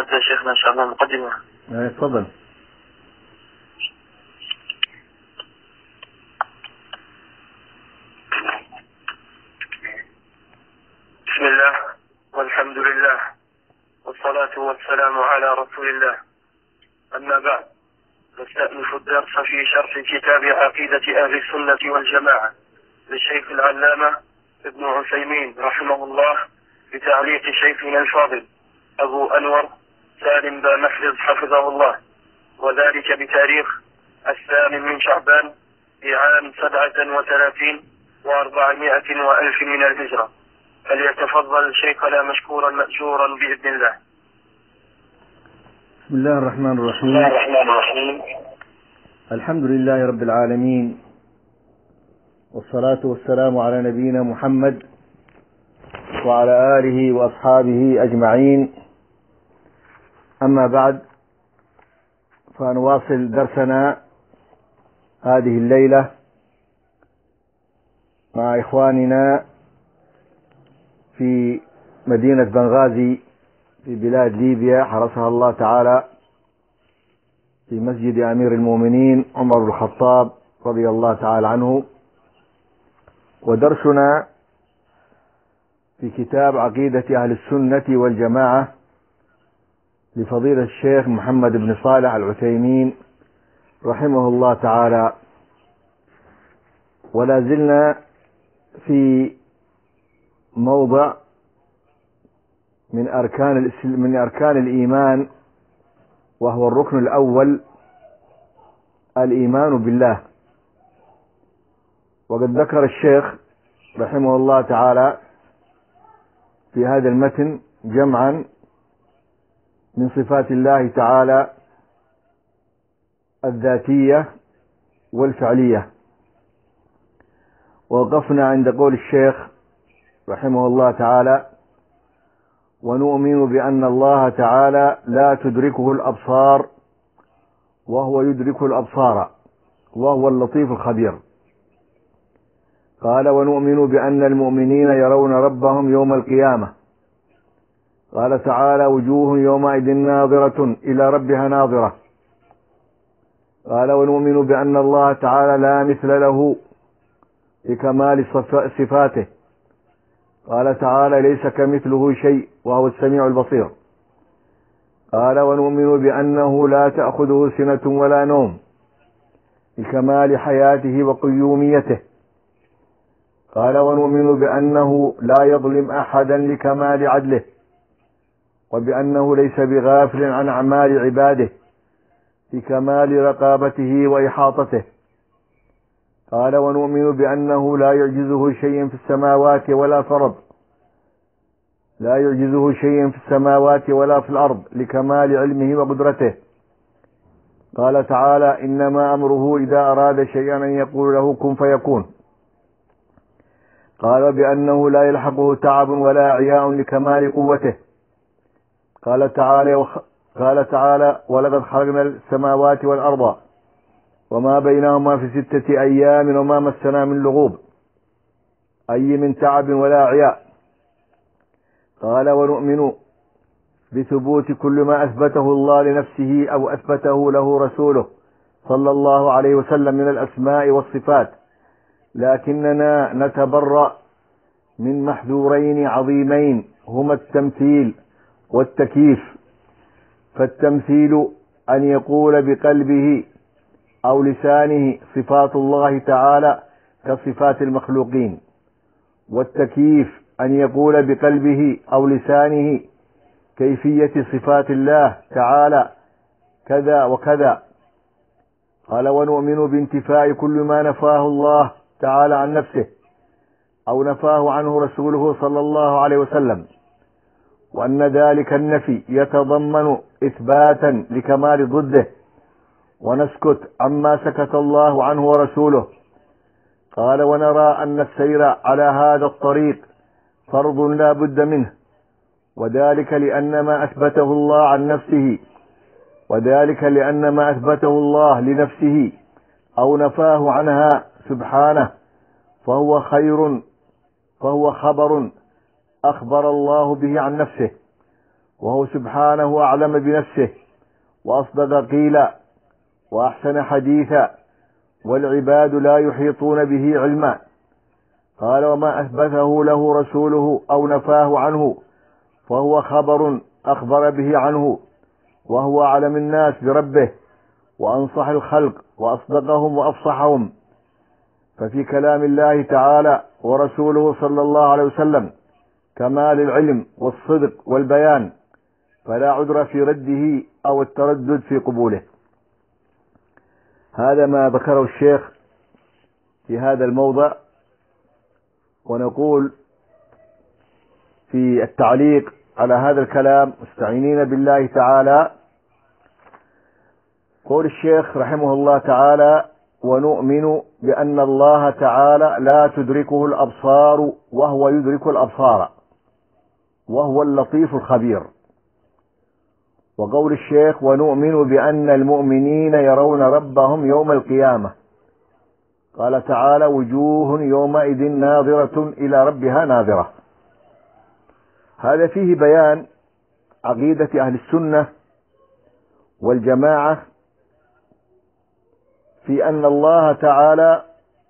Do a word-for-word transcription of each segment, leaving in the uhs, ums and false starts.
نبدأ شيخنا إن شاء الله مقدمة. تفضل. بسم الله والحمد لله والصلاة والسلام على رسول الله. أما بعد، نستأنف الدرس في شرح كتاب عقيدة أهل السنة والجماعة للشيخ العلامة ابن عثيمين رحمه الله بتعليق شيخنا الفاضل أبو أنور سالم بن محفظ حفظه الله، وذلك بتاريخ الثامن من شعبان في عام سبعة وثلاثين وأربعمائة وألف من الهجرة. فليتفضل شيخنا مشكورا مأجورا بإذن الله. بسم الله الرحمن الرحيم. بسم الله الرحمن الرحيم. الحمد لله رب العالمين، والصلاة والسلام على نبينا محمد وعلى آله وأصحابه أجمعين. أما بعد، فنواصل درسنا هذه الليلة مع إخواننا في مدينة بنغازي في بلاد ليبيا حرسها الله تعالى، في مسجد أمير المؤمنين عمر بن الخطاب رضي الله تعالى عنه. ودرسنا في كتاب عقيدة أهل السنة والجماعة لفضيلة الشيخ محمد بن صالح العثيمين رحمه الله تعالى. ولا زلنا في موضع من أركان من أركان الإيمان، وهو الركن الأول الإيمان بالله. وقد ذكر الشيخ رحمه الله تعالى في هذا المتن جمعا من صفات الله تعالى الذاتية والفعلية. ووقفنا عند قول الشيخ رحمه الله تعالى: ونؤمن بأن الله تعالى لا تدركه الأبصار وهو يدرك الأبصار وهو اللطيف الخبير. قال: ونؤمن بأن المؤمنين يرون ربهم يوم القيامة. قال تعالى: وجوه يومئذ ناظرة إلى ربها ناظرة. قال: ونؤمن بأن الله تعالى لا مثل له لكمال صفاته. قال تعالى: ليس كمثله شيء وهو السميع البصير. قال: ونؤمن بأنه لا تأخذه سنة ولا نوم لكمال حياته وقيوميته. قال: ونؤمن بأنه لا يظلم أحدا لكمال عدله، وبأنه ليس بغافل عن أعمال عباده لكمال رقابته وإحاطته. قال: ونؤمن بأنه لا يعجزه شيء في السماوات ولا في الأرض لا يعجزه شيء في السماوات ولا في الأرض لكمال علمه وقدرته. قال تعالى: إنما أمره إذا أراد شيئا أن يقول له كن فيكون. قال: بأنه لا يلحقه تعب ولا عياء لكمال قوته. قال تعالى وخ... قال تعالى: ولقد خلقنا السماوات والأرض وما بينهما في ستة أيام وما مسنا من لغوب، أي من تعب ولا عياء. قال: ونؤمن بثبوت كل ما أثبته الله لنفسه أو أثبته له رسوله صلى الله عليه وسلم من الأسماء والصفات، لكننا نتبرأ من محذورين عظيمين هما التمثيل والتكييف. فالتمثيل أن يقول بقلبه أو لسانه صفات الله تعالى كصفات المخلوقين، والتكييف أن يقول بقلبه أو لسانه كيفية صفات الله تعالى كذا وكذا. قال: ونؤمن بانتفاء كل ما نفاه الله تعالى عن نفسه أو نفاه عنه رسوله صلى الله عليه وسلم، وأن ذلك النفي يتضمن إثباتا لكمال ضده، ونسكت عما سكت الله عنه ورسوله. قال: ونرى أن السير على هذا الطريق فرض لا بد منه، وذلك لأن ما أثبته الله عن نفسه وذلك لأن ما أثبته الله لنفسه أو نفاه عنها سبحانه فهو خير فهو خبر أخبر الله به عن نفسه، وهو سبحانه أعلم بنفسه وأصدق قيلا وأحسن حديثا، والعباد لا يحيطون به علما. قال: وما أثبته له رسوله أو نفاه عنه فهو خبر أخبر به عنه، وهو أعلم الناس بربه وأنصح الخلق وأصدقهم وأفصحهم. ففي كلام الله تعالى ورسوله صلى الله عليه وسلم كمال العلم والصدق والبيان، فلا عذر في رده أو التردد في قبوله. هذا ما ذكره الشيخ في هذا الموضع. ونقول في التعليق على هذا الكلام مستعينين بالله تعالى: قول الشيخ رحمه الله تعالى: ونؤمن بأن الله تعالى لا تدركه الأبصار وهو يدرك الأبصار وهو اللطيف الخبير. وقول الشيخ: ونؤمن بأن المؤمنين يرون ربهم يوم القيامة. قال تعالى: وجوه يومئذ ناظرة إلى ربها ناظرة. هذا فيه بيان عقيدة أهل السنة والجماعة في أن الله تعالى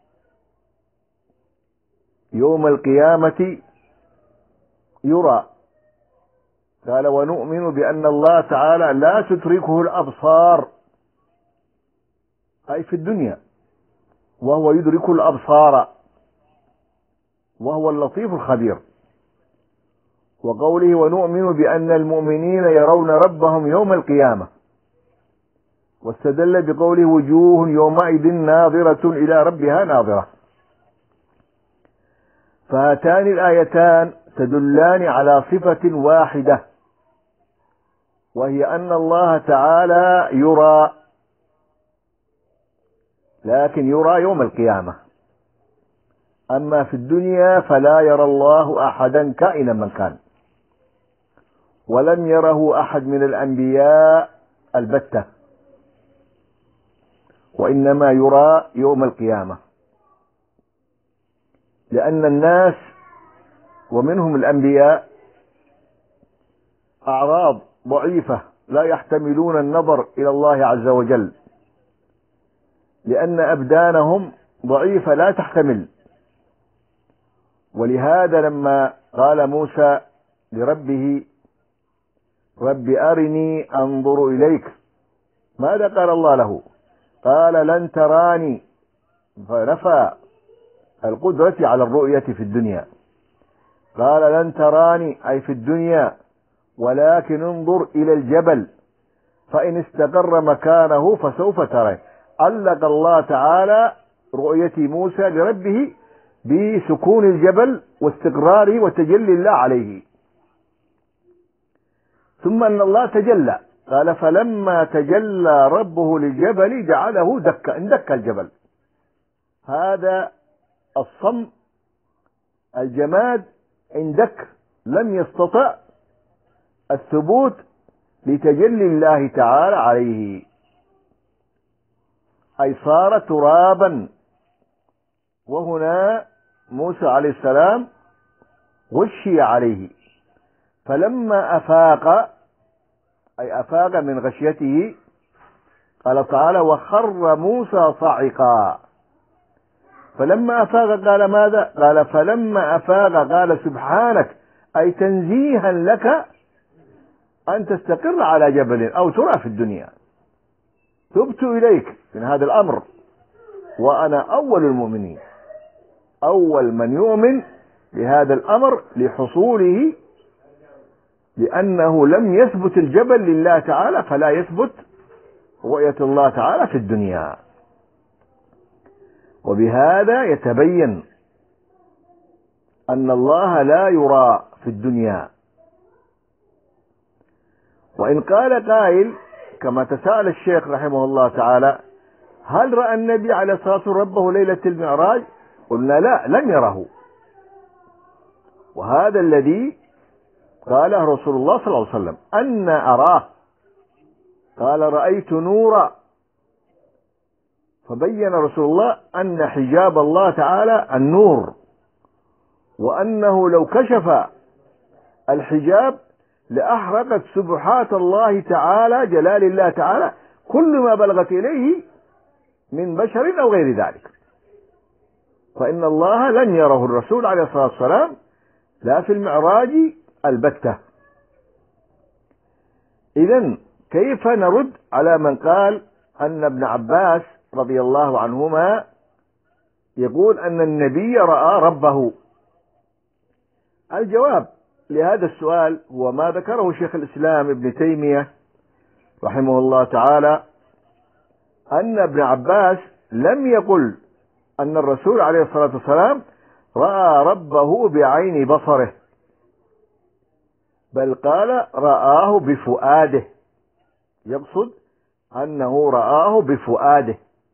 يوم القيامة يرى. قال: ونؤمن بأن الله تعالى لا تدركه الأبصار، أي في الدنيا، وهو يدرك الأبصار وهو اللطيف الخبير. وقوله: ونؤمن بأن المؤمنين يرون ربهم يوم القيامة، واستدل بقوله: وجوه يومئذ ناظرة إلى ربها ناظرة. فهاتان الآيتان تدلان على صفة واحدة، وهي أن الله تعالى يرى، لكن يرى يوم القيامة. أما في الدنيا فلا يرى الله أحدا كائنا من كان، ولم يره أحد من الأنبياء البتة، وإنما يرى يوم القيامة. لأن الناس ومنهم الأنبياء أعراض ضعيفة لا يحتملون النظر إلى الله عز وجل، لأن أبدانهم ضعيفة لا تحتمل. ولهذا لما قال موسى لربه: رب أرني أنظر إليك، ماذا قال الله له؟ قال: لن تراني، فنفى القدرة على الرؤية في الدنيا. قال: لن تراني أي في الدنيا، ولكن انظر إلى الجبل فإن استقر مكانه فسوف ترى. علق الله تعالى رؤية موسى لربه بسكون الجبل واستقراره وتجلي الله عليه. ثم أن الله تجلى، قال: فلما تجلى ربه للجبل جعله دكا، اندك الجبل. هذا الصم الجماد اندك، لم يستطع الثبوت لتجلي الله تعالى عليه، أي صار ترابا. وهنا موسى عليه السلام غشي عليه، فلما أفاق، أي أفاق من غشيته، قال تعالى: وخر موسى صعقا. فلما أفاق قال ماذا؟ قال: فلما أفاق قال: سبحانك، أي تنزيها لك أن تستقر على جبل أو ترى في الدنيا. تبت إليك من هذا الأمر، وأنا أول المؤمنين، أول من يؤمن بهذا الأمر لحصوله، لأنه لم يثبت الجبل لله تعالى، فلا يثبت رؤية الله تعالى في الدنيا. وبهذا يتبين أن الله لا يرى في الدنيا. وإن قال قائل كما تساءل الشيخ رحمه الله تعالى: هل رأى النبي عليه الصلاة والسلام ربه ليلة المعراج؟ قلنا: لا، لم يره. وهذا الذي قاله رسول الله صلى الله عليه وسلم: أن أراه. قال: رأيت نورا. فبين رسول الله أن حجاب الله تعالى النور، وأنه لو كشف الحجاب لأحرقت سبحات الله تعالى، جلال الله تعالى، كل ما بلغت إليه من بشر أو غير ذلك. فإن الله لن يره الرسول عليه الصلاة والسلام لا في المعراج البتة. إذن كيف نرد على من قال أن ابن عباس رضي الله عنهما يقول أن النبي رأى ربه؟ الجواب لهذا السؤال هو ما ذكره شيخ الإسلام ابن تيمية رحمه الله تعالى، أن ابن عباس لم يقل أن الرسول عليه الصلاة والسلام رأى ربه بعين بصره، بل قال رآه بفؤاده، يقصد أنه رآه بفؤاده،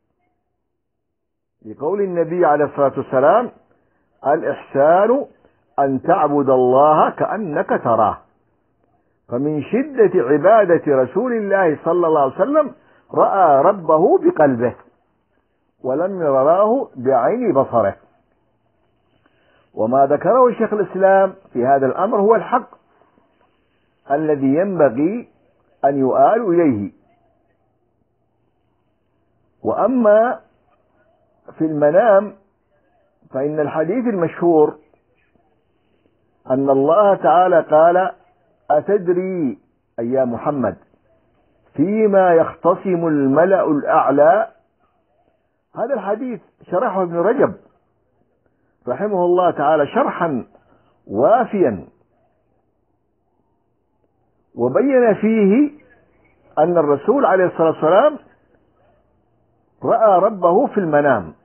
لقول النبي عليه الصلاة والسلام: الإحسان أن تعبد الله كأنك تراه. فمن شدة عبادة رسول الله صلى الله عليه وسلم رأى ربه بقلبه ولم يراه بعين بصره. وما ذكره شيخ الإسلام في هذا الأمر هو الحق الذي ينبغي أن يؤال إليه. وأما في المنام فإن الحديث المشهور أن الله تعالى قال: أتدري أي يا محمد فيما يختصم الملأ الأعلى؟ هذا الحديث شرحه ابن رجب رحمه الله تعالى شرحا وافيا، وبين فيه أن الرسول عليه الصلاة والسلام رأى ربه في المنام،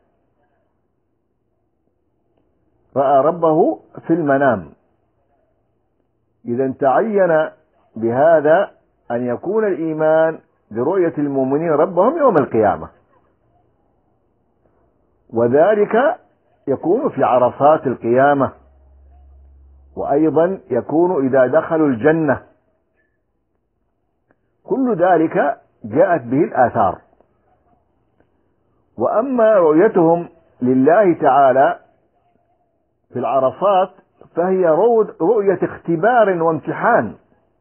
رأى ربه في المنام. إذا تعين بهذا أن يكون الإيمان برؤية المؤمنين ربهم يوم القيامة، وذلك يكون في عرصات القيامة، وأيضا يكون إذا دخلوا الجنة. كل ذلك جاءت به الآثار. وأما رؤيتهم لله تعالى في العرصات فهي رؤية اختبار وامتحان،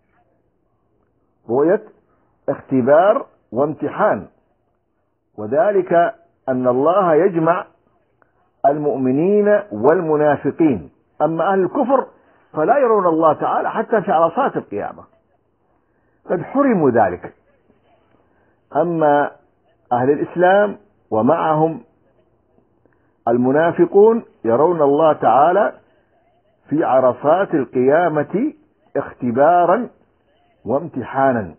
رؤية اختبار وامتحان، وذلك أن الله يجمع المؤمنين والمنافقين. أما أهل الكفر فلا يرون الله تعالى حتى في عرصات القيامة، قد حرموا ذلك. أما أهل الإسلام ومعهم المنافقون يرون الله تعالى في عرصات القيامة اختبارا وامتحانا،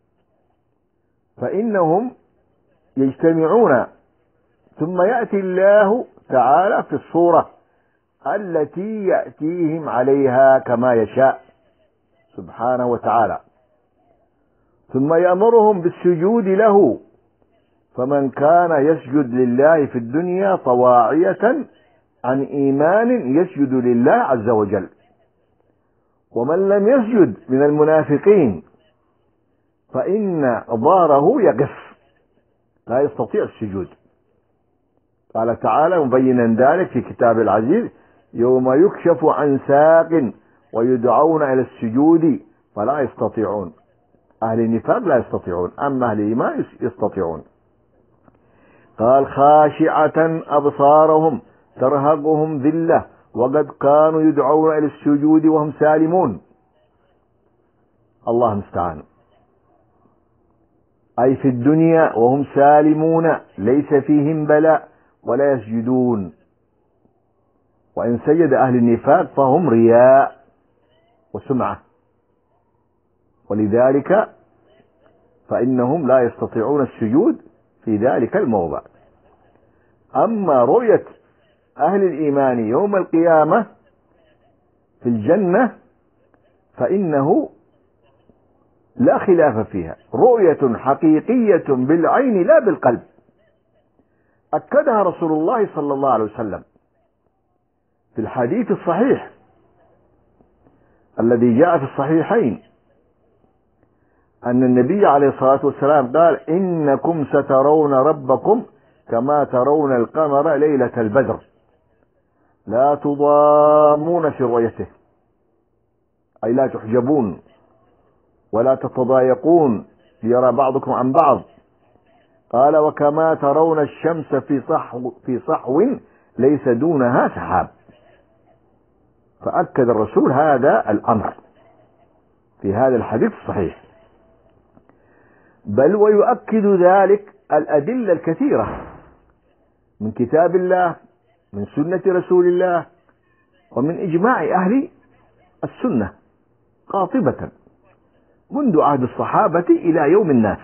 فإنهم يجتمعون ثم يأتي الله تعالى في الصورة التي يأتيهم عليها كما يشاء سبحانه وتعالى، ثم يأمرهم بالسجود له. فمن كان يسجد لله في الدنيا طواعية عن إيمان يسجد لله عز وجل، ومن لم يسجد من المنافقين فإن ظهره يقف لا يستطيع السجود. قال تعالى مبينا ذلك في كتاب العزيز: يوم يكشف عن ساق ويدعون إلى السجود فلا يستطيعون. أهل النفاق لا يستطيعون، أما أهل الإيمان يستطيعون. قال: خاشعة أبصارهم ترهقهم ذلة وقد كانوا يدعون إلى السجود وهم سالمون. الله المستعان. أي في الدنيا وهم سالمون ليس فيهم بلاء ولا يسجدون. وإن سجد أهل النفاق فهم رياء وسمعة، ولذلك فإنهم لا يستطيعون السجود في ذلك الموضع. أما رؤية أهل الإيمان يوم القيامة في الجنة فإنه لا خلاف فيها، رؤية حقيقية بالعين لا بالقلب، أكدها رسول الله صلى الله عليه وسلم في الحديث الصحيح الذي جاء في الصحيحين أن النبي عليه الصلاة والسلام قال: إنكم سترون ربكم كما ترون القمر ليلة البدر لا تضامون في رؤيته، أي لا تحجبون ولا تتضايقون ليرى بعضكم عن بعض. قال وكما ترون الشمس في صحو, في صحو ليس دونها سحاب. فأكد الرسول هذا الأمر في هذا الحديث الصحيح، بل ويؤكد ذلك الأدلة الكثيرة من كتاب الله، من سنة رسول الله، ومن إجماع أهل السنة قاطبة منذ عهد الصحابة إلى يوم الناس.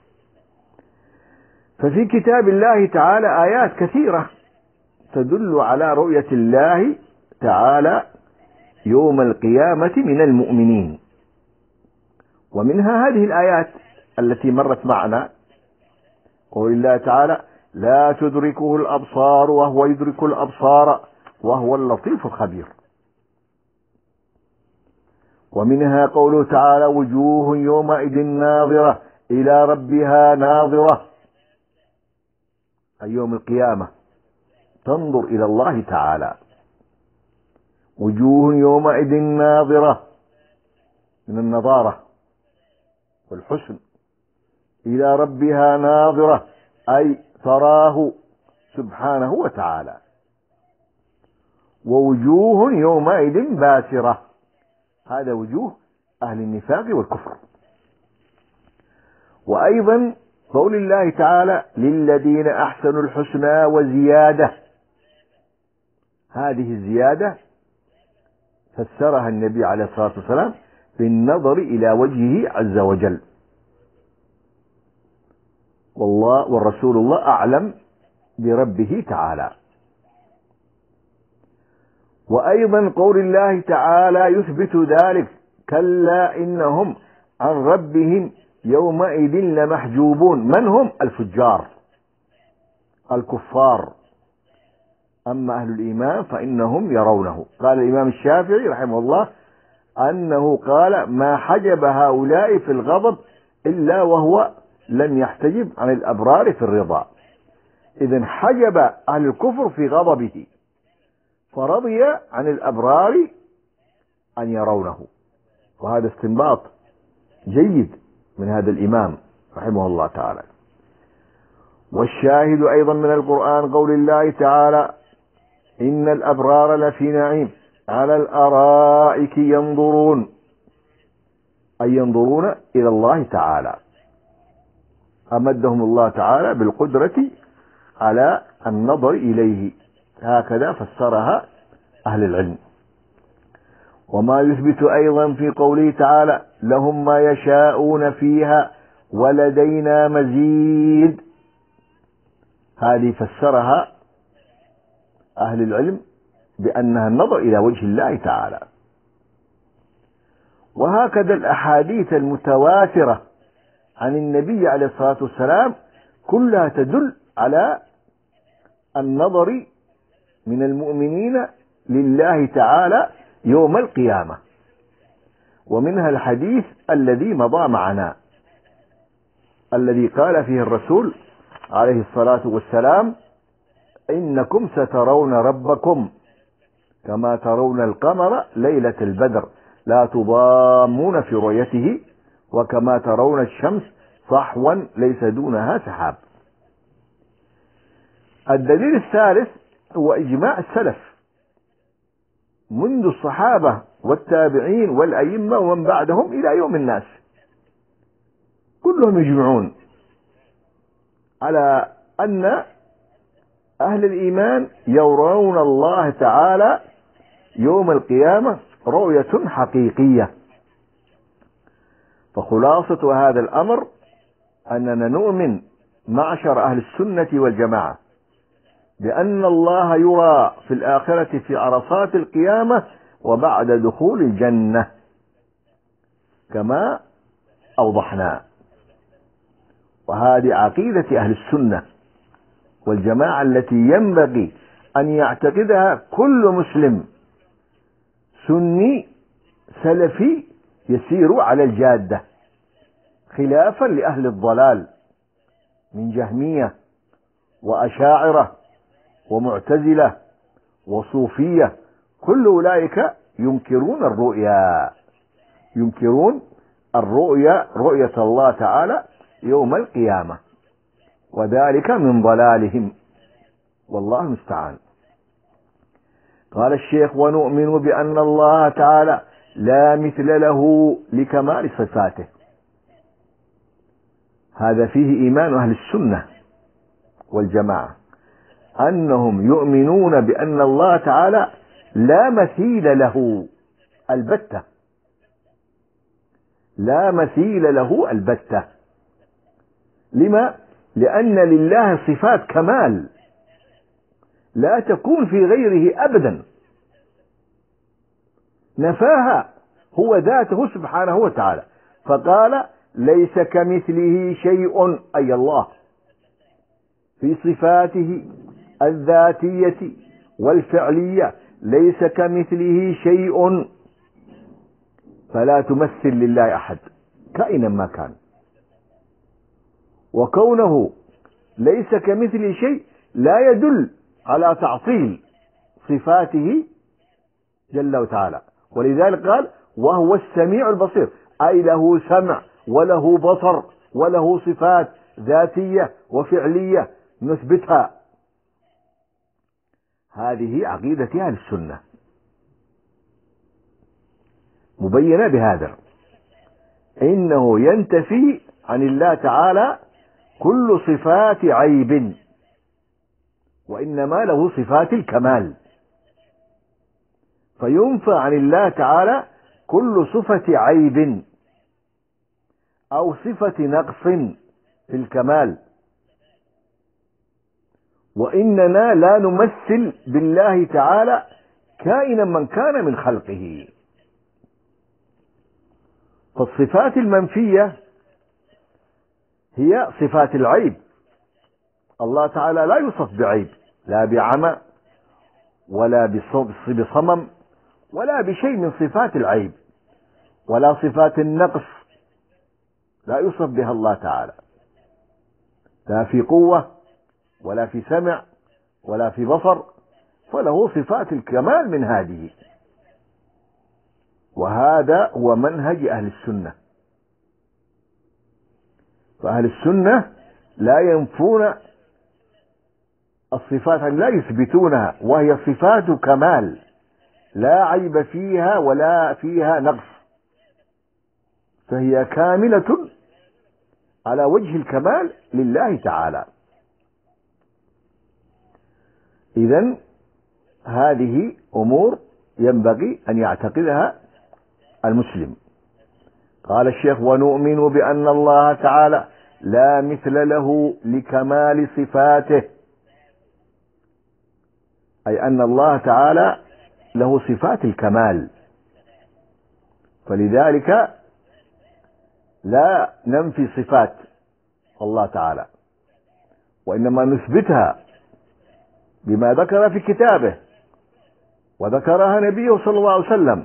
ففي كتاب الله تعالى آيات كثيرة تدل على رؤية الله تعالى يوم القيامة من المؤمنين، ومنها هذه الآيات التي مرت معنا، قول الله تعالى لا تدركه الأبصار وهو يدرك الأبصار وهو اللطيف الخبير. ومنها قوله تعالى وجوه يومئذ ناظرة إلى ربها ناظرة، أي يوم القيامة تنظر إلى الله تعالى. وجوه يومئذ ناظرة من النظارة والحسن، إلى ربها ناظرة أي تراه سبحانه وتعالى. ووجوه يومئذ باسرة، هذا وجوه أهل النفاق والكفر. وأيضا قول الله تعالى للذين أحسنوا الحسنى وزيادة، هذه الزيادة فسرها النبي عليه الصلاة والسلام بالنظر إلى وجهه عز وجل، والله والرسول الله أعلم بربه تعالى. وأيضا قول الله تعالى يثبت ذلك كلا إنهم عن ربهم يومئذ لمحجوبون. من هم؟ الفجار الكفار، أما أهل الإيمان فإنهم يرونه. قال الإمام الشافعي رحمه الله أنه قال ما حجب هؤلاء في الغضب إلا وهو لم يحتجب عن الأبرار في الرضا. إذن حجب أهل الكفر في غضبه، فرضي عن الأبرار أن يرونه. وهذا استنباط جيد من هذا الإمام رحمه الله تعالى. والشاهد أيضا من القرآن قول الله تعالى إن الأبرار لفي نعيم على الأرائك ينظرون، أي ينظرون إلى الله تعالى. أمدهم الله تعالى بالقدرة على النظر إليه، هكذا فسرها أهل العلم. وما يثبت أيضا في قوله تعالى لهم ما يشاءون فيها ولدينا مزيد، هذه فسرها أهل العلم بأنها النظر إلى وجه الله تعالى. وهكذا الأحاديث المتواترة عن النبي عليه الصلاة والسلام كلها تدل على النظر من المؤمنين لله تعالى يوم القيامة. ومنها الحديث الذي مضى معنا الذي قال فيه الرسول عليه الصلاة والسلام إنكم سترون ربكم كما ترون القمر ليلة البدر لا تضامون في رؤيته وكما ترون الشمس صحوا ليس دونها سحاب. الدليل الثالث هو إجماع السلف منذ الصحابة والتابعين والأئمة ومن بعدهم إلى يوم الناس، كلهم يجمعون على أن أهل الإيمان يرون الله تعالى يوم القيامة رؤية حقيقية. فخلاصة هذا الأمر أننا نؤمن معشر أهل السنة والجماعة بأن الله يرى في الآخرة في عرصات القيامة وبعد دخول الجنة كما أوضحنا. وهذه عقيدة أهل السنة والجماعة التي ينبغي أن يعتقدها كل مسلم سني سلفي يسير على الجادة، خلافا لأهل الضلال من جهمية وأشاعرة ومعتزلة وصوفية، كل أولئك ينكرون الرؤيا، ينكرون الرؤيا رؤية الله تعالى يوم القيامة، وذلك من ضلالهم، والله المستعان. قال الشيخ: ونؤمن بأن الله تعالى لا مثل له لكمال صفاته. هذا فيه إيمان أهل السنة والجماعة، أنهم يؤمنون بأن الله تعالى لا مثيل له البتة، لا مثيل له البتة. لما؟ لأن لله صفات كمال لا تكون في غيره أبدا، نفاها هو ذاته سبحانه وتعالى، فقال: ليس كمثله شيء، أي الله، في صفاته الذاتية والفعلية ليس كمثله شيء، فلا تمثل لله أحد كائنا ما كان. وكونه ليس كمثله شيء لا يدل على تعطيل صفاته جل وتعالى، ولذلك قال: وهو السميع البصير، أي له سمع وله بصر وله صفات ذاتية وفعلية نثبتها. هذه عقيدة أهل السنة مبينة بهذا، إنه ينتفي عن الله تعالى كل صفات عيب، وإنما له صفات الكمال، فينفى عن الله تعالى كل صفة عيب أو صفة نقص في الكمال. وإننا لا نمثل بالله تعالى كائنا من كان من خلقه. فالصفات المنفية هي صفات العيب، الله تعالى لا يوصف بعيب، لا بعمى ولا بصمم ولا بشيء من صفات العيب، ولا صفات النقص لا يوصف بها الله تعالى، لا في قوة ولا في سمع ولا في بصر، فله صفات الكمال من هذه. وهذا هو منهج أهل السنة. فأهل السنة لا ينفون الصفات، لا يثبتونها، وهي صفات كمال لا عيب فيها ولا فيها نقص، فهي كاملة على وجه الكمال لله تعالى. إذن هذه أمور ينبغي أن يعتقدها المسلم. قال الشيخ: ونؤمن بأن الله تعالى لا مثل له لكمال صفاته، أي أن الله تعالى له صفات الكمال، فلذلك لا ننفي صفات الله تعالى، وإنما نثبتها بما ذكر في كتابه وذكرها نبيه صلى الله عليه وسلم،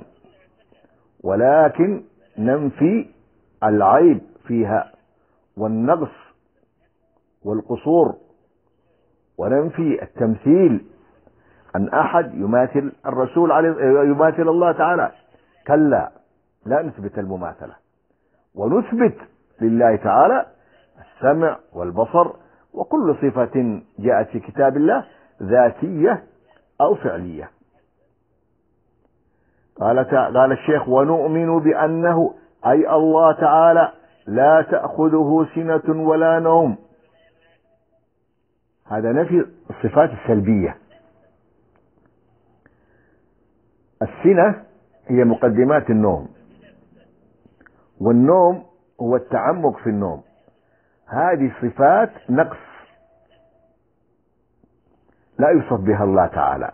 ولكن ننفي العيب فيها والنقص والقصور، وننفي التمثيل أن أحد يماثل الرسول عليه يماثل الله تعالى، كلا، لا نثبت المماثلة، ونثبت لله تعالى السمع والبصر وكل صفة جاءت في كتاب الله ذاتية أو فعلية. قال قال الشيخ: ونؤمن بأنه، أي الله تعالى، لا تأخذه سنة ولا نوم. هذا نفي الصفات السلبية. السنة هي مقدمات النوم، والنوم هو التعمق في النوم. هذه صفات نقص لا يوصف بها الله تعالى،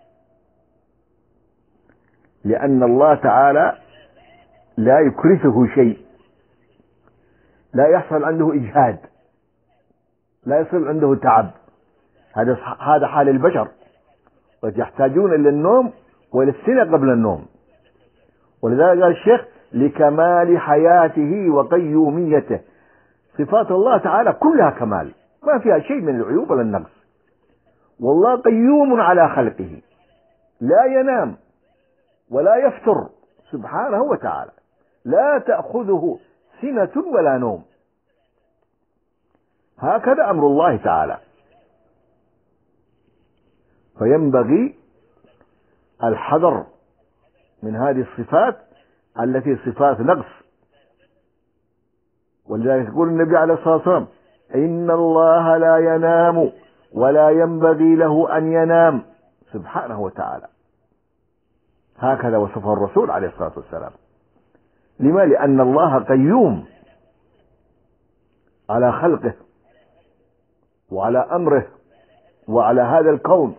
لأن الله تعالى لا يكرهه شيء، لا يحصل عنده إجهاد، لا يصل عنده تعب. هذا هذا حال البشر، ويحتاجون إلى النوم وإلى السنة قبل النوم. ولذلك قال الشيخ: لكمال حياته وقيوميته. صفات الله تعالى كلها كمال، ما فيها شيء من العيوب ولا النقص. والله قيوم على خلقه، لا ينام ولا يفتر سبحانه وتعالى، لا تأخذه سنة ولا نوم. هكذا أمر الله تعالى. فينبغي الحذر من هذه الصفات التي صفات نقص. ولذلك يقول النبي عليه الصلاة والسلام: إن الله لا ينام ولا ينبغي له أن ينام سبحانه وتعالى. هكذا وصفه الرسول عليه الصلاة والسلام. لما؟ لأن الله قيوم على خلقه وعلى أمره وعلى هذا الكون،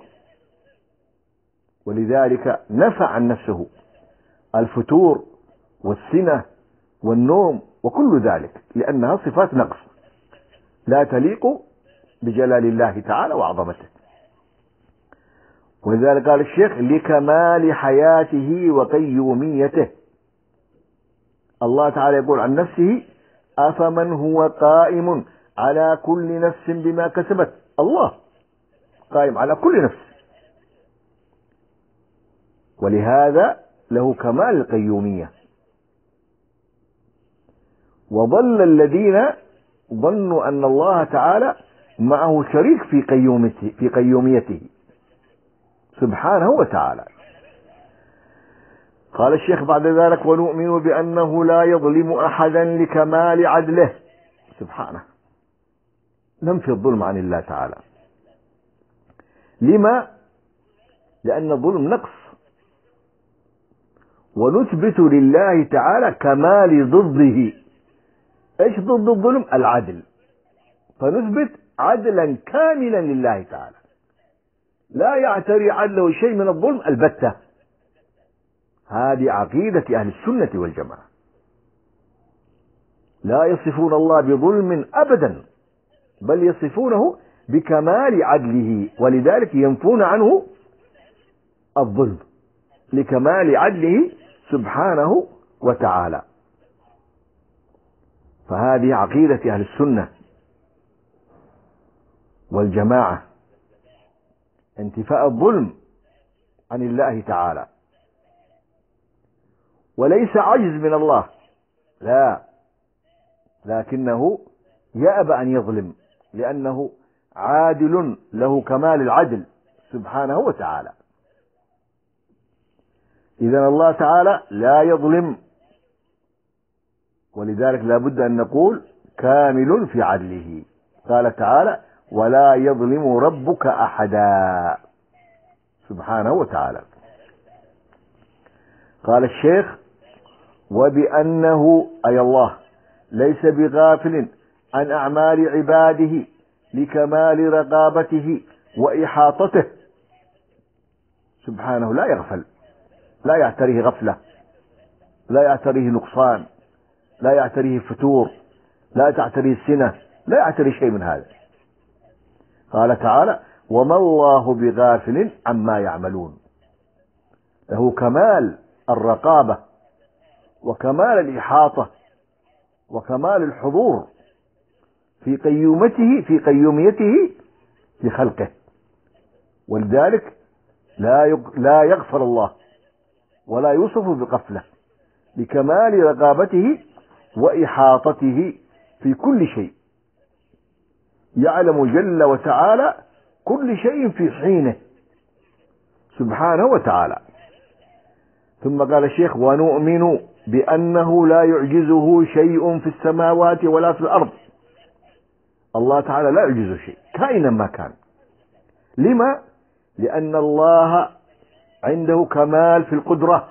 ولذلك نفى عن نفسه الفتور والسنة والنوم وكل ذلك، لأنها صفات نقص لا تليق بجلال الله تعالى وعظمته. ولذلك قال الشيخ: لكمال حياته وقيوميته. الله تعالى يقول عن نفسه: أفمن هو قائم على كل نفس بما كسبت. الله قائم على كل نفس، ولهذا له كمال القيومية. وضل الذين ظنوا أن الله تعالى معه شريك في قيومته في قيوميته سبحانه وتعالى. قال الشيخ بعد ذلك: ونؤمن بأنه لا يظلم أحدا لكمال عدله سبحانه. ننفي الظلم عن الله تعالى. لما؟ لأن الظلم نقص، ونثبت لله تعالى كمال ضده. ايش ضد الظلم؟ العدل. فنثبت عدلا كاملا لله تعالى، لا يعتري عدله شيء من الظلم البتة. هذه عقيدة أهل السنة والجماعة. لا يصفون الله بظلم أبدا، بل يصفونه بكمال عدله، ولذلك ينفون عنه الظلم لكمال عدله سبحانه وتعالى. فهذه عقيدة أهل السنة والجماعة، انتفاء الظلم عن الله تعالى. وليس عجز من الله، لا، لكنه يأبى أن يظلم، لأنه عادل له كمال العدل سبحانه وتعالى. إذن الله تعالى لا يظلم، ولذلك لا بد أن نقول كامل في عدله. قال تعالى: ولا يظلم ربك أحدا سبحانه وتعالى. قال الشيخ: وبأنه أي الله ليس بغافل عن أعمال عباده لكمال رقابته وإحاطته سبحانه. لا يغفل، لا يعتريه غفلة، لا يعتريه نقصان، لا يعتريه فتور، لا تعتريه سنة، لا يعتريه شيء من هذا. قال تعالى: وما الله بغافل عما يعملون. له كمال الرقابة وكمال الإحاطة وكمال الحضور في قيومته في قيوميته لخلقه. ولذلك لا لا يغفل الله ولا يوصف بغفلة، لكمال رقابته وإحاطته في كل شيء. يعلم جل وتعالى كل شيء في حينه سبحانه وتعالى. ثم قال الشيخ: ونؤمن بأنه لا يعجزه شيء في السماوات ولا في الأرض. الله تعالى لا يعجزه شيء كائنا ما كان. لما؟ لأن الله عنده كمال في القدرة.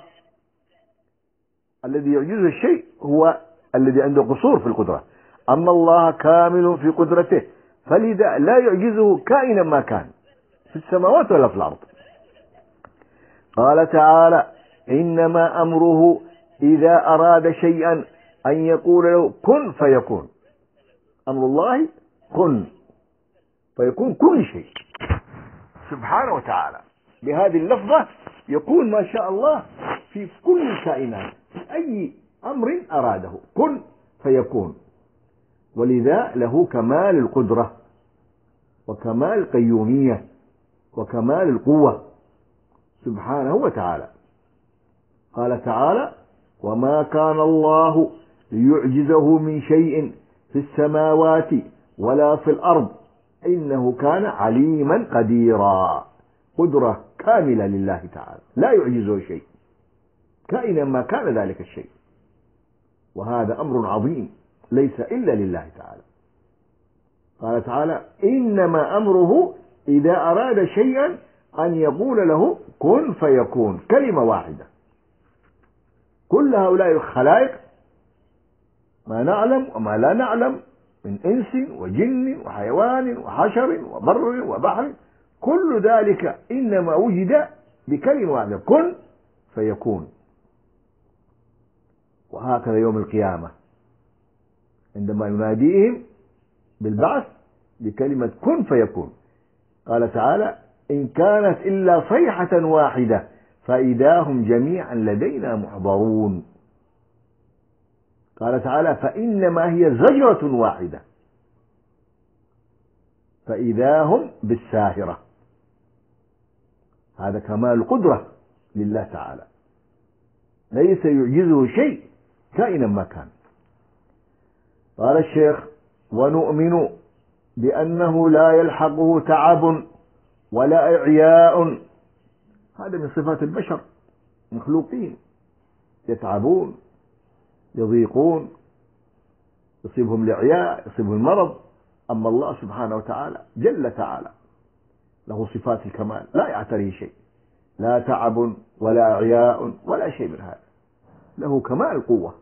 الذي يعجزه الشيء هو الذي عنده قصور في القدرة، أما الله كامل في قدرته، فلذا لا يعجزه كائنا ما كان في السماوات ولا في الأرض. قال تعالى: إنما أمره إذا أراد شيئا أن يقول له كن فيكون. أمر الله كن فيكون كل شيء سبحانه وتعالى. بهذه اللفظة يكون ما شاء الله في كل الكائنات، أي أمر أراده كن فيكون. ولذا له كمال القدرة وكمال القيومية وكمال القوة سبحانه وتعالى. قال تعالى: وما كان الله ليعجزه من شيء في السماوات ولا في الأرض إنه كان عليما قديرا. قدرة كاملة لله تعالى لا يعجزه شيء كائنا ما كان ذلك الشيء، وهذا أمر عظيم ليس إلا لله تعالى. قال تعالى إنما أمره إذا أراد شيئا أن يقول له كن فيكون، كلمة واحدة. كل هؤلاء الخلائق ما نعلم وما لا نعلم من إنس وجن وحيوان وحشر وبر وبحر، كل ذلك إنما وجد بكلمة واحدة كن فيكون. وهكذا يوم القيامة عندما يناديهم بالبعث بكلمة كن فيكون، قال تعالى إن كانت إلا صيحة واحدة فإذا هم جميعا لدينا محضرون. قال تعالى فإنما هي زجرة واحدة فإذا هم بالساهرة. هذا كمال القدرة لله تعالى، ليس يعجزه شيء كائنا ما كان. قال الشيخ ونؤمن بأنه لا يلحقه تعب ولا إعياء. هذا من صفات البشر، مخلوقين يتعبون يضيقون يصيبهم الإعياء يصيبهم المرض. أما الله سبحانه وتعالى جل تعالى له صفات الكمال لا يعتريه شيء، لا تعب ولا إعياء ولا شيء من هذا، له كمال القوة.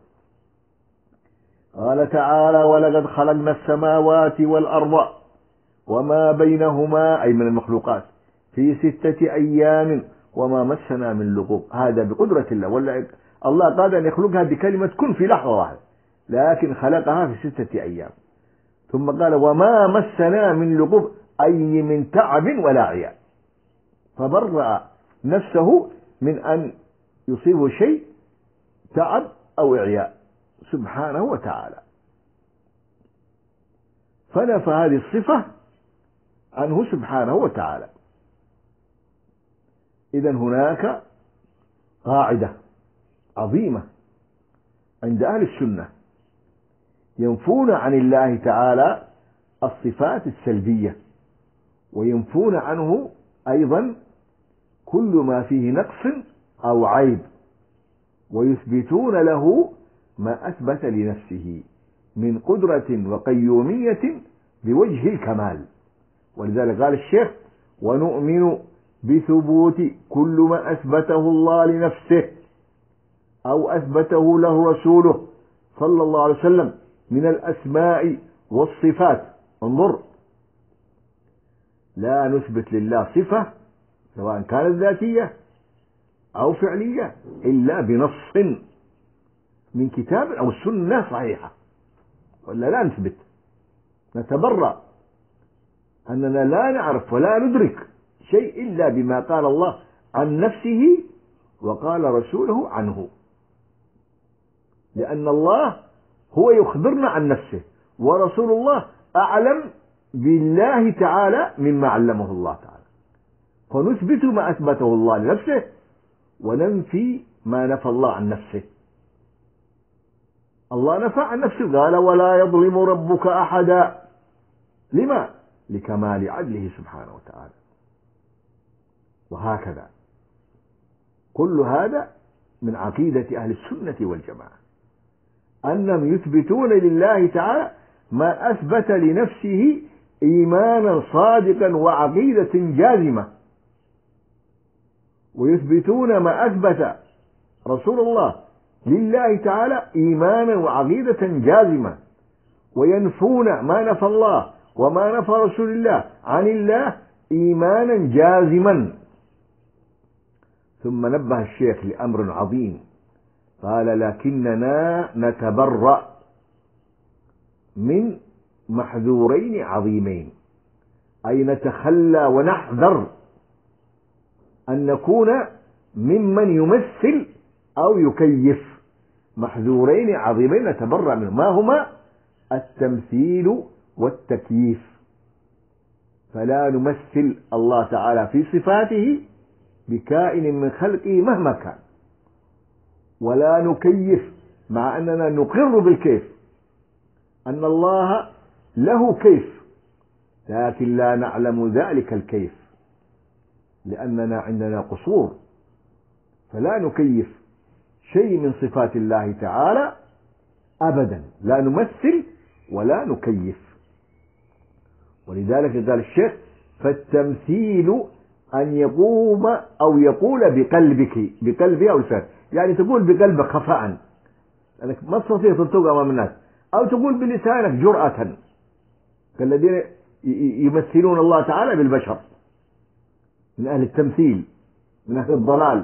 قال تعالى ولقد خلقنا السماوات والأرض وما بينهما أي من المخلوقات في ستة أيام وما مسنا من لغوب. هذا بقدرة الله، ولا الله قادر أن يخلقها بكلمة كن في لحظة واحدة، لكن خلقها في ستة أيام. ثم قال وما مسنا من لغوب أي من تعب ولا عياء، فبرأ نفسه من أن يصيبه شيء تعب أو إعياء سبحانه وتعالى، فنفى هذه الصفة عنه سبحانه وتعالى. إذن هناك قاعدة عظيمة عند أهل السنة ينفون عن الله تعالى الصفات السلبية، وينفون عنه أيضا كل ما فيه نقص أو عيب، ويثبتون له ما أثبت لنفسه من قدرة وقيومية بوجه الكمال. ولذلك قال الشيخ ونؤمن بثبوت كل ما أثبته الله لنفسه أو أثبته له رسوله صلى الله عليه وسلم من الأسماء والصفات. انظر، لا نثبت لله صفة سواء كانت ذاتية أو فعلية إلا بنص من كتاب أو سنة صحيحة، ولا لا نثبت. نتبرأ أننا لا نعرف ولا ندرك شيء إلا بما قال الله عن نفسه وقال رسوله عنه، لأن الله هو يخبرنا عن نفسه، ورسول الله أعلم بالله تعالى مما علمه الله تعالى، فنثبت ما أثبته الله لنفسه وننفي ما نفى الله عن نفسه. الله نفى عن نفسه قال ولا يظلم ربك أحدا. لما؟ لكمال عدله سبحانه وتعالى. وهكذا كل هذا من عقيدة أهل السنة والجماعة، أنهم يثبتون لله تعالى ما أثبت لنفسه إيمانا صادقا وعقيدة جازمة، ويثبتون ما أثبت رسول الله لله تعالى إيمانا وعقيدة جازمة، وينفون ما نفى الله وما نفى رسول الله عن الله إيمانا جازما. ثم نبه الشيخ لأمر عظيم، قال لكننا نتبرأ من محذورين عظيمين، أي نتخلى ونحذر أن نكون ممن يمثل أو يكيف. محذورين عظيمين نتبرأ منه، ما هما؟ التمثيل والتكييف. فلا نمثل الله تعالى في صفاته بكائن من خلقه مهما كان، ولا نكيف، مع أننا نقر بالكيف، أن الله له كيف، لكن لا نعلم ذلك الكيف لأننا عندنا قصور، فلا نكيف شيء من صفات الله تعالى أبدا، لا نمثل ولا نكيف. ولذلك قال الشيخ: فالتمثيل أن يقوم أو يقول بقلبك، بقلبي أو لسانك، يعني تقول بقلبك خفاء لأنك ما تستطيع تنطق أمام الناس، أو تقول بلسانك جرأة كالذين يمثلون الله تعالى بالبشر من أهل التمثيل، من أهل الضلال،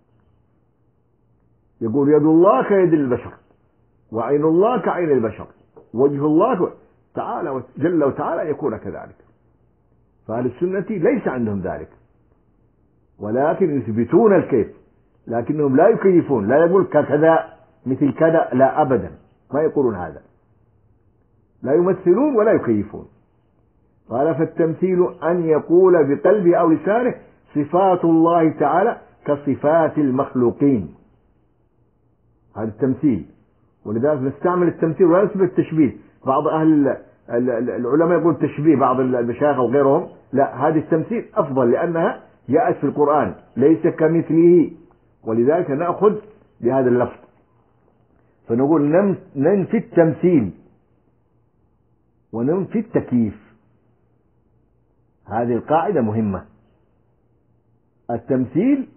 يقول يد الله كيد البشر، وعين الله كعين البشر، وجه الله تعالى جل وتعالى يكون كذلك. فأهل السنة ليس عندهم ذلك، ولكن يثبتون الكيف، لكنهم لا يكيفون، لا يقول كذا مثل كذا، لا أبدا، ما يقولون هذا، لا يمثلون ولا يكيفون. قال: فالتمثيل أن يقول بقلبه أو لسانه صفات الله تعالى كصفات المخلوقين، هذا التمثيل. ولذلك نستعمل التمثيل ولا نثبت التشبيه. بعض أهل العلماء يقول تشبيه، بعض المشايخ وغيرهم، لا، هذه التمثيل أفضل لأنها جاءت في القرآن، ليس كمثله، ولذلك نأخذ بهذا اللفظ، فنقول ننفي التمثيل وننفي التكييف. هذه القاعدة مهمة. التمثيل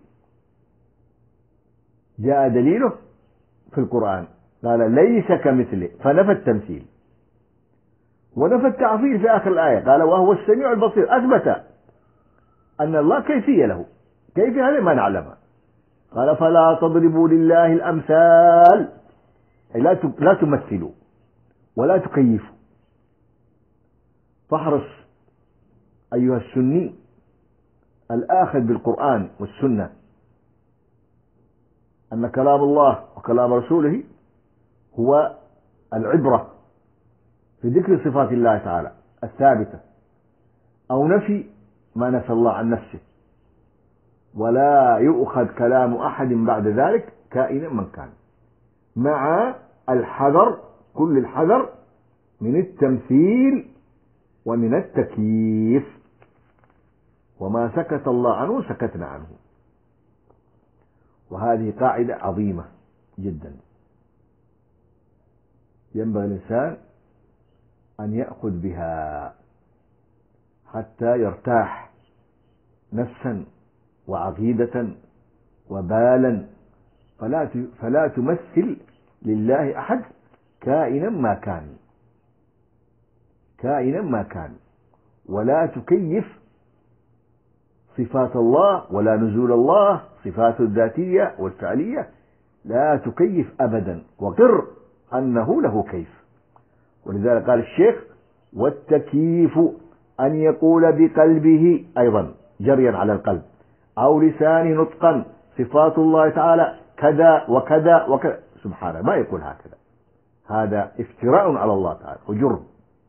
جاء دليله في القرآن، قال ليس كمثله، فنفى التمثيل، ونفى التعطيل في آخر الآية، قال وهو السميع البصير، أثبت أن الله كيفية له، كيفية هذه ما نعلمها. قال: فلا تضربوا لله الأمثال، أي لا تمثلوا ولا تكيفوا. فاحرص أيها السني الآخذ بالقرآن والسنة أن كلام الله وكلام رسوله هو العبرة في ذكر صفات الله تعالى الثابتة، أو نفي ما نفى الله عن نفسه، ولا يؤخذ كلام أحد بعد ذلك كائنا من كان، مع الحذر، كل الحذر من التمثيل ومن التكييف. وما سكت الله عنه سكتنا عنه. وهذه قاعدة عظيمة جدا، ينبغي الإنسان أن يأخذ بها حتى يرتاح نفسا وعقيدة وبالا، فلا فلا تمثل لله أحد كائنا ما كان، كائنا ما كان، ولا تكيف صفات الله ولا نزول الله، صفاته الذاتية والفعلية لا تكيف أبدا، وقر أنه له كيف. ولذلك قال الشيخ: والتكييف أن يقول بقلبه أيضا جريا على القلب أو لسان نطقا صفات الله تعالى كذا وكذا وكذا، سبحانه، ما يقول هكذا، هذا افتراء على الله تعالى وجرم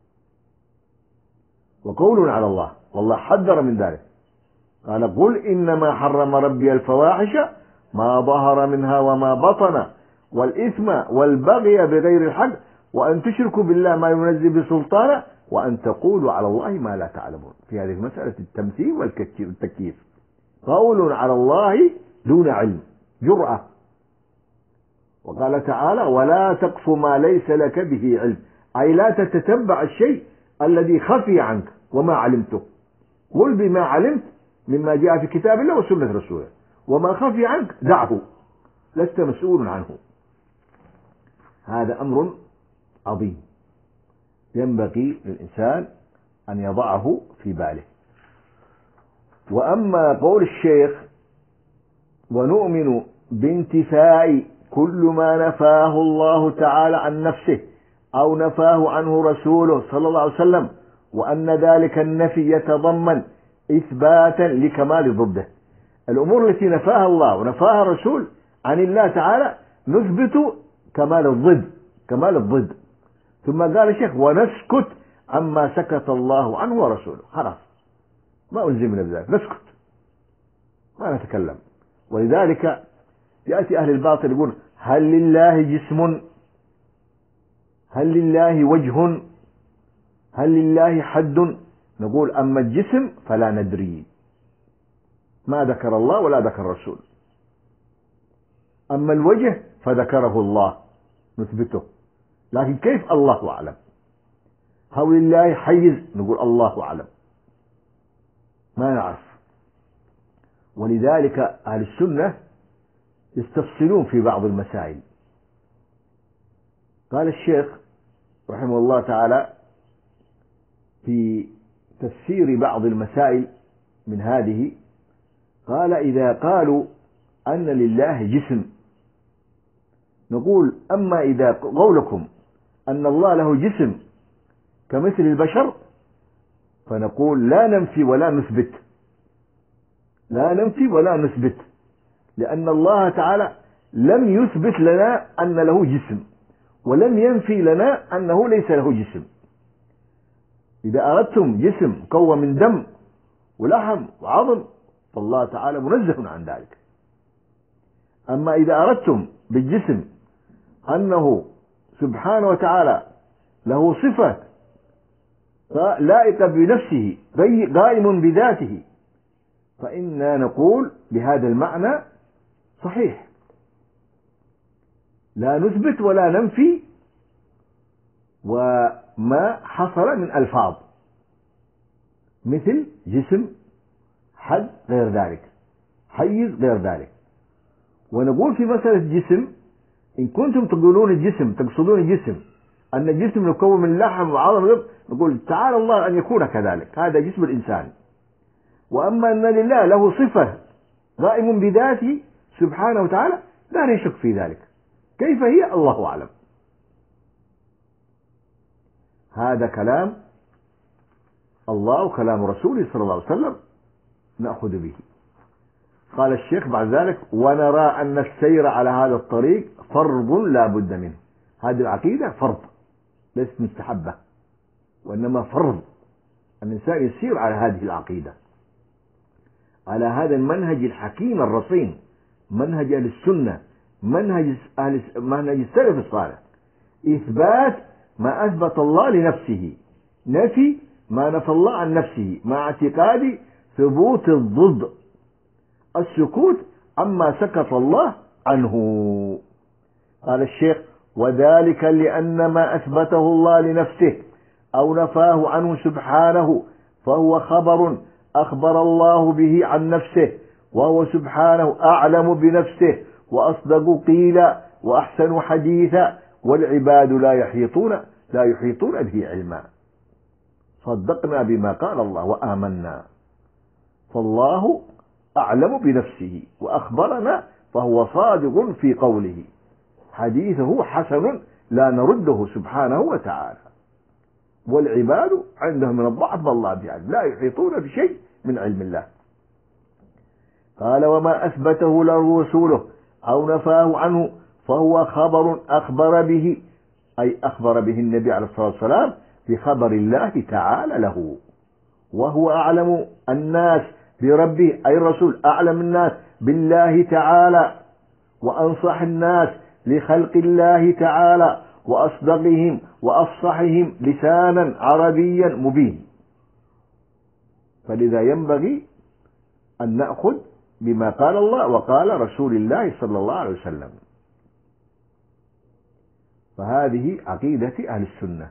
وقول على الله، والله حذر من ذلك. قال: قل إنما حرم ربي الفواحش ما ظهر منها وما بطن والإثم والبغي بغير الحق وأن تشركوا بالله ما ينزل بسلطانه وأن تقولوا على الله ما لا تعلمون. في هذه مسألة التمثيل والتكييف قول على الله دون علم، جرأة. وقال تعالى: ولا تقف ما ليس لك به علم، أي لا تتتبع الشيء الذي خفي عنك وما علمته، قل بما علمت مما جاء في كتاب الله وسنة رسوله، وما خفي عنك دعه، لست مسؤول عنه. هذا أمر عظيم ينبغي للإنسان أن يضعه في باله. وأما قول الشيخ: ونؤمن بانتفاء كل ما نفاه الله تعالى عن نفسه أو نفاه عنه رسوله صلى الله عليه وسلم، وأن ذلك النفي يتضمن إثباتا لكمال ضده. الأمور التي نفاها الله ونفاها الرسول عن الله تعالى نثبت كمال الضد، كمال الضد. ثم قال الشيخ: ونسكت عما سكت الله عنه ورسوله، خلاص ما ألزمنا بذلك، نسكت ما نتكلم. ولذلك يأتي أهل الباطل يقول هل لله جسم؟ هل لله وجه؟ هل لله حد؟ نقول أما الجسم فلا ندري، ما ذكر الله ولا ذكر الرسول. أما الوجه فذكره الله نثبته، لكن كيف الله أعلم. هل لله حيز؟ نقول الله أعلم، ما نعرف. ولذلك أهل السنة يستفصلون في بعض المسائل. قال الشيخ رحمه الله تعالى في تفسير بعض المسائل من هذه، قال إذا قالوا أن لله جسم، نقول أما إذا قولكم أن الله له جسم كمثل البشر فنقول لا ننفي ولا نثبت، لا ننفي ولا نثبت، لأن الله تعالى لم يثبت لنا أن له جسم، ولم ينفي لنا أنه ليس له جسم. إذا أردتم جسم مكون من دم ولحم وعظم فالله تعالى منزه عن ذلك. أما إذا أردتم بالجسم أنه سبحانه وتعالى له صفة لائقة بنفسه قائم بذاته فإننا نقول بهذا المعنى صحيح، لا نثبت ولا ننفي، وما حصل من ألفاظ مثل جسم، حد غير ذلك، حيز غير ذلك. ونقول في مسألة جسم إن كنتم تقولون الجسم تقصدون الجسم أن الجسم مكون من لحم وعظم، نقول تعالى الله أن يكون كذلك، هذا جسم الإنسان. وأما أن لله له صفة قائم بذاته سبحانه وتعالى لا نشك في ذلك، كيف هي الله أعلم. هذا كلام الله وكلام رسوله صلى الله عليه وسلم نأخذ به. قال الشيخ بعد ذلك ونرى أن السير على هذا الطريق فرض لا بد منه. هذه العقيدة فرض ليست مستحبة، وإنما فرض أن الإنسان يسير على هذه العقيدة، على هذا المنهج الحكيم الرصين، منهج أهل السنة، منهج أهل منهج السلف الصالح، إثبات ما أثبت الله لنفسه، نفي ما نفى الله عن نفسه، مع اعتقاد ثبوت الضد، السكوت عما سكت الله عنه. قال الشيخ وذلك لأن ما أثبته الله لنفسه أو نفاه عنه سبحانه فهو خبر أخبر الله به عن نفسه، وهو سبحانه أعلم بنفسه وأصدق قيلا وأحسن حديثا، والعباد لا يحيطون لا يحيطون به علما. صدقنا بما قال الله وآمنا، فالله أعلم بنفسه وأخبرنا فهو صادق في قوله، حديثه حسن لا نرده سبحانه وتعالى. والعباد عندهم من الضعف ما الله بعلم، لا يحيطون بشيء من علم الله. قال وما أثبته له رسوله أو نفاه عنه فهو خبر أخبر به، أي أخبر به النبي عليه الصلاة والسلام بخبر الله تعالى له، وهو أعلم الناس بربه، أي الرسول أعلم الناس بالله تعالى، وأنصح الناس لخلق الله تعالى، وأصدقهم وأفصحهم لسانا عربيا مبين. فلذا ينبغي أن نأخذ بما قال الله وقال رسول الله صلى الله عليه وسلم. فهذه عقيدة أهل السنة،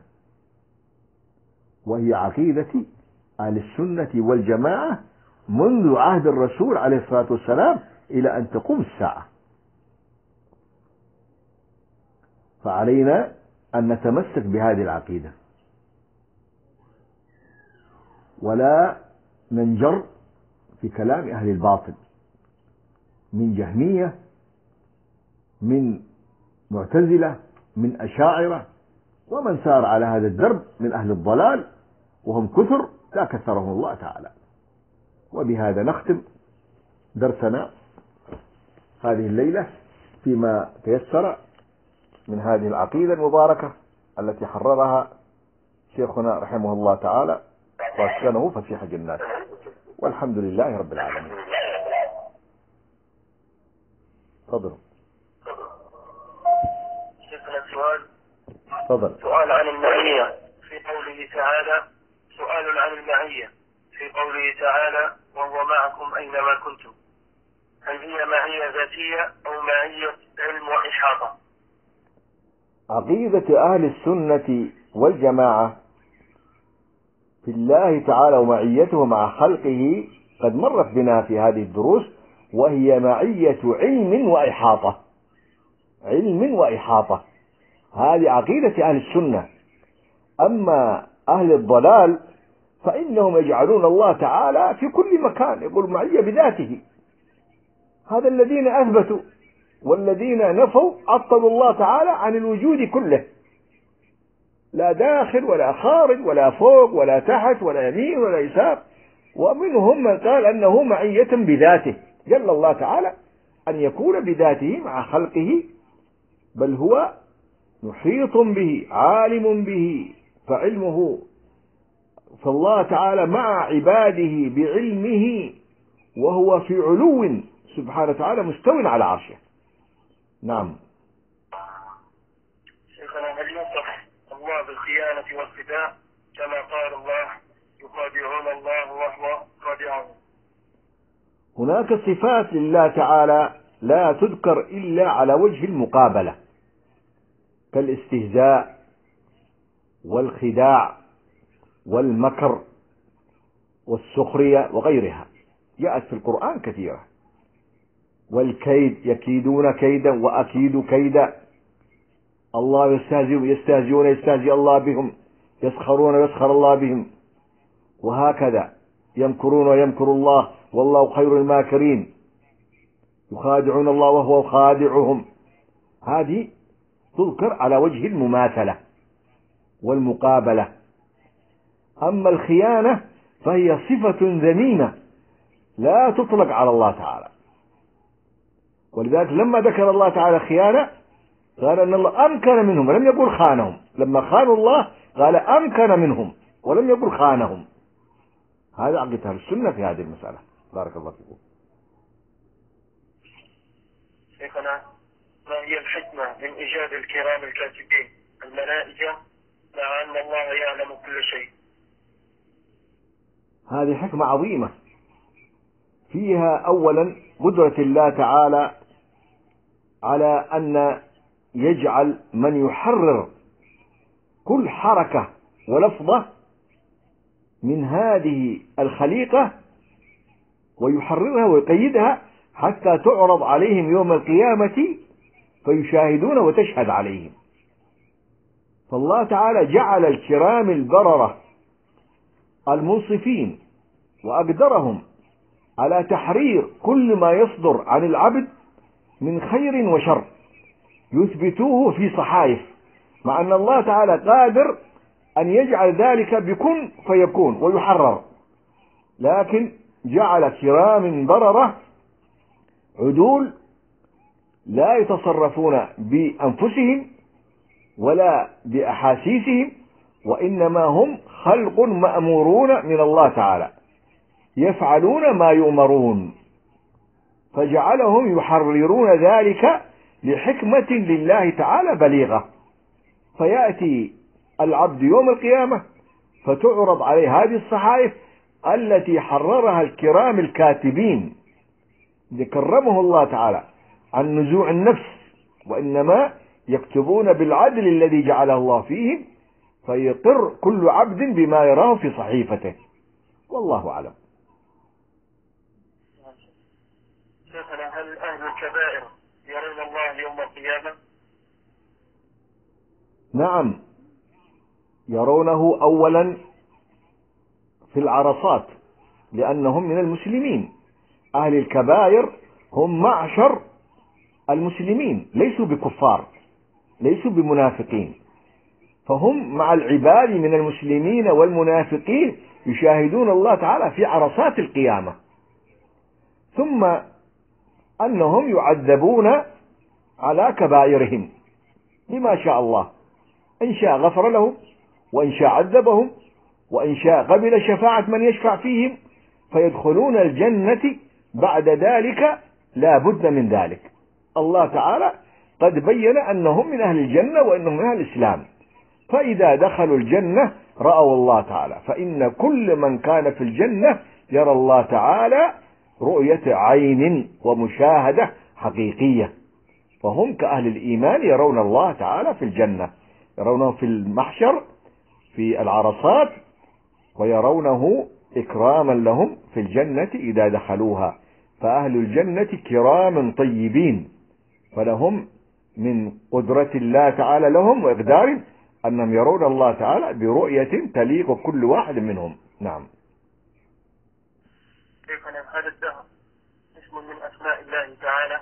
وهي عقيدة أهل السنة والجماعة منذ عهد الرسول عليه الصلاة والسلام إلى أن تقوم الساعة. فعلينا أن نتمسك بهذه العقيدة ولا ننجر في كلام أهل الباطل من جهمية، من معتزلة، من أشاعرة، ومن سار على هذا الدرب من أهل الضلال، وهم كثر لا كثرهم الله تعالى. وبهذا نختم درسنا هذه الليلة فيما تيسر من هذه العقيدة المباركة التي حررها شيخنا رحمه الله تعالى واسكنه فسيح جنات، والحمد لله رب العالمين. تفضلوا. سؤال. تفضل. سؤال عن المعية في قوله تعالى سؤال عن المعية في قوله تعالى وهو معكم أينما كنتم، هل هي معية ذاتية أو معية علم وإحاطة؟ عقيدة أهل السنة والجماعة في الله تعالى ومعيته مع خلقه قد مرت بنا في هذه الدروس، وهي معية علم وإحاطة. علم وإحاطة، هذه عقيدة أهل السنة. أما أهل الضلال فإنهم يجعلون الله تعالى في كل مكان، يقول معية بذاته. هذا الذين أثبتوا، والذين نفوا عطلوا الله تعالى عن الوجود كله، لا داخل ولا خارج ولا فوق ولا تحت ولا يمين ولا يسار. ومنهم من قال أنه معية بذاته، جل الله تعالى أن يكون بذاته مع خلقه، بل هو محيط به عالم به، فعلمه فالله تعالى مع عباده بعلمه، وهو في علو سبحانه وتعالى مستو على عرشه. نعم. شيخنا، هل يوصف الله بالخيانة والخداع كما قال الله يخادعون الله وهو خادعهم؟ هناك صفات لله تعالى لا تذكر إلا على وجه المقابلة، كالاستهزاء والخداع والمكر والسخرية وغيرها، جاءت في القرآن كثيرة. والكيد، يكيدون كيدا وأكيد كيدا. الله يستهزئ يستهزئون يستهزئ الله بهم، يسخرون يسخر الله بهم، وهكذا يمكرون ويمكر الله والله خير الماكرين، يخادعون الله وهو خادعهم. هذه تذكر على وجه المماثلة والمقابلة. أما الخيانة فهي صفة ذميمة لا تطلق على الله تعالى، ولذلك لما ذكر الله تعالى خيانة قال أن الله أمكن منهم، ولم يقل خانهم. لما خانوا الله قال أمكن منهم ولم يقل خانهم. هذا عقيدة أهل السنة في هذه المسألة. بارك الله فيكم. شيخنا، ما هي الحكمة من إيجاد الكرام الكاتبين الملائكة مع أن الله يعلم كل شيء؟ هذه حكمة عظيمة، فيها أولا قدرة الله تعالى على أن يجعل من يحرر كل حركة ولفظة من هذه الخليقة ويحررها ويقيدها حتى تعرض عليهم يوم القيامة فيشاهدون وتشهد عليهم. فالله تعالى جعل الكرام البررة المنصفين وأقدرهم على تحرير كل ما يصدر عن العبد من خير وشر، يثبتوه في صحائف، مع أن الله تعالى قادر أن يجعل ذلك بكن فيكون ويحرر، لكن جعل كرام بررة عدول لا يتصرفون بأنفسهم ولا بأحاسيسهم، وإنما هم خلق مأمورون من الله تعالى يفعلون ما يؤمرون، فجعلهم يحررون ذلك لحكمة لله تعالى بليغة. فيأتي العبد يوم القيامة فتعرض عليه هذه الصحائف التي حررها الكرام الكاتبين، كرمه الله تعالى عن نزوع النفس، وإنما يكتبون بالعدل الذي جعله الله فيهم، فيقر كل عبد بما يراه في صحيفته. والله أعلم. شيخنا، هل أهل الكبائر يرون الله يوم القيامة؟ نعم، يرونه أولا في العرصات لأنهم من المسلمين. أهل الكبائر هم معشر المسلمين، ليسوا بكفار، ليسوا بمنافقين، فهم مع العباد من المسلمين والمنافقين يشاهدون الله تعالى في عرصات القيامة. ثم أنهم يعذبون على كبائرهم بما شاء الله، إن شاء غفر لهم وإن شاء عذبهم وإن شاء قبل شفاعة من يشفع فيهم فيدخلون الجنة بعد ذلك، لا بد من ذلك. الله تعالى قد بين أنهم من أهل الجنة وأنهم من أهل الإسلام. فإذا دخلوا الجنة رأوا الله تعالى، فإن كل من كان في الجنة يرى الله تعالى رؤية عين ومشاهدة حقيقية، فهم كأهل الإيمان يرون الله تعالى في الجنة، يرونه في المحشر في العرصات، ويرونه إكراما لهم في الجنة إذا دخلوها. فأهل الجنة كرام طيبين، فلهم من قدرة الله تعالى لهم وإقدار أنهم يرون الله تعالى برؤية تليق كل واحد منهم. نعم. شيخنا هذا الدهر اسم من أسماء الله تعالى؟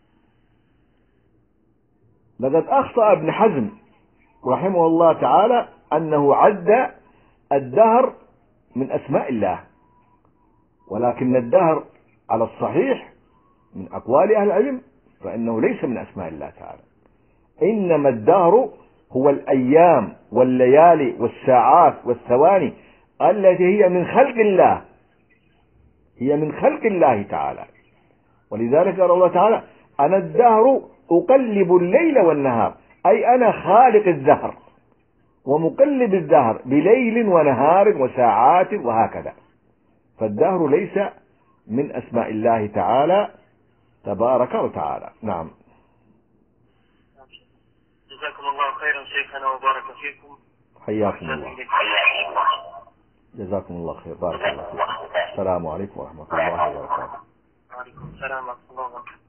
لقد أخطأ ابن حزم رحمه الله تعالى أنه عد الدهر من أسماء الله، ولكن الدهر على الصحيح من أقوال أهل العلم فإنه ليس من أسماء الله تعالى، إنما الدهر هو الأيام والليالي والساعات والثواني التي هي من خلق الله، هي من خلق الله تعالى. ولذلك قال الله تعالى: أنا الدهر أقلب الليل والنهار، أي أنا خالق الدهر ومقلب الدهر بليل ونهار وساعات وهكذا. فالدهر ليس من أسماء الله تعالى تبارك وتعالى. نعم. جزاكم الله خيرا شيخنا وبارك فيكم. حياكم الله. جزاكم الله خير. بارك الله فيكم. السلام عليكم ورحمة الله وبركاته. وعليكم السلام ورحمة الله وبركاته.